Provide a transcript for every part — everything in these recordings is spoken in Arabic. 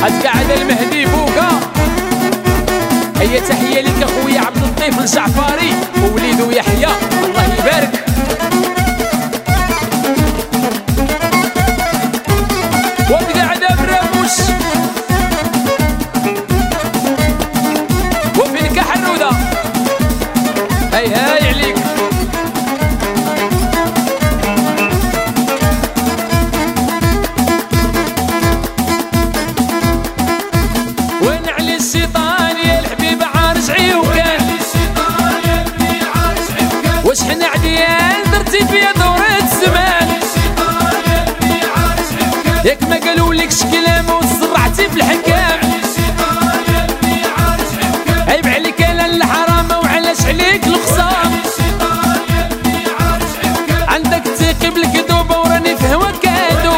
قاعد المهدي فوقا. هي تحية لك اخويا عبد اللطيف الجعفري ووليدو يحيى الله يبارك. وقاعد براموش وفينك حرودة هاي عليك. وين علي الشيطان يا الحبيب عارجعي وكان وشحن عديان درتي فيا دورة زمان. ياك ما قالوا لك كلام وصرعتي في الحكام. عيب عليك انا الحرامة وعلاش عليك الخصام. عندك ثقي بالكذوبة وراني في هواك كادو.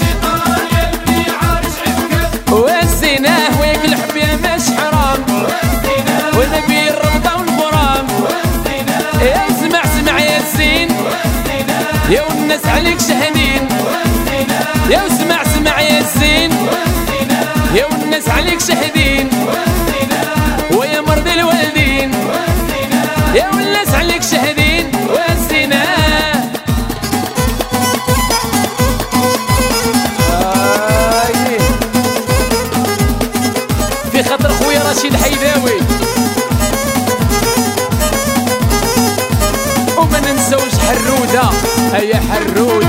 وزيناه وياك الحب يا ماش حرام ونبي الرضا والغرام. يا اسمع يا الزين يا والناس عليك شاهدين. يا اسمع يا الزين يا والناس عليك شاهدين. ويا مرضي الوالدين يا والناس عليك شاهدين. والزنا في خاطر خويا رشيد حيداوي. وما ننسوش حرودة هيا حرودة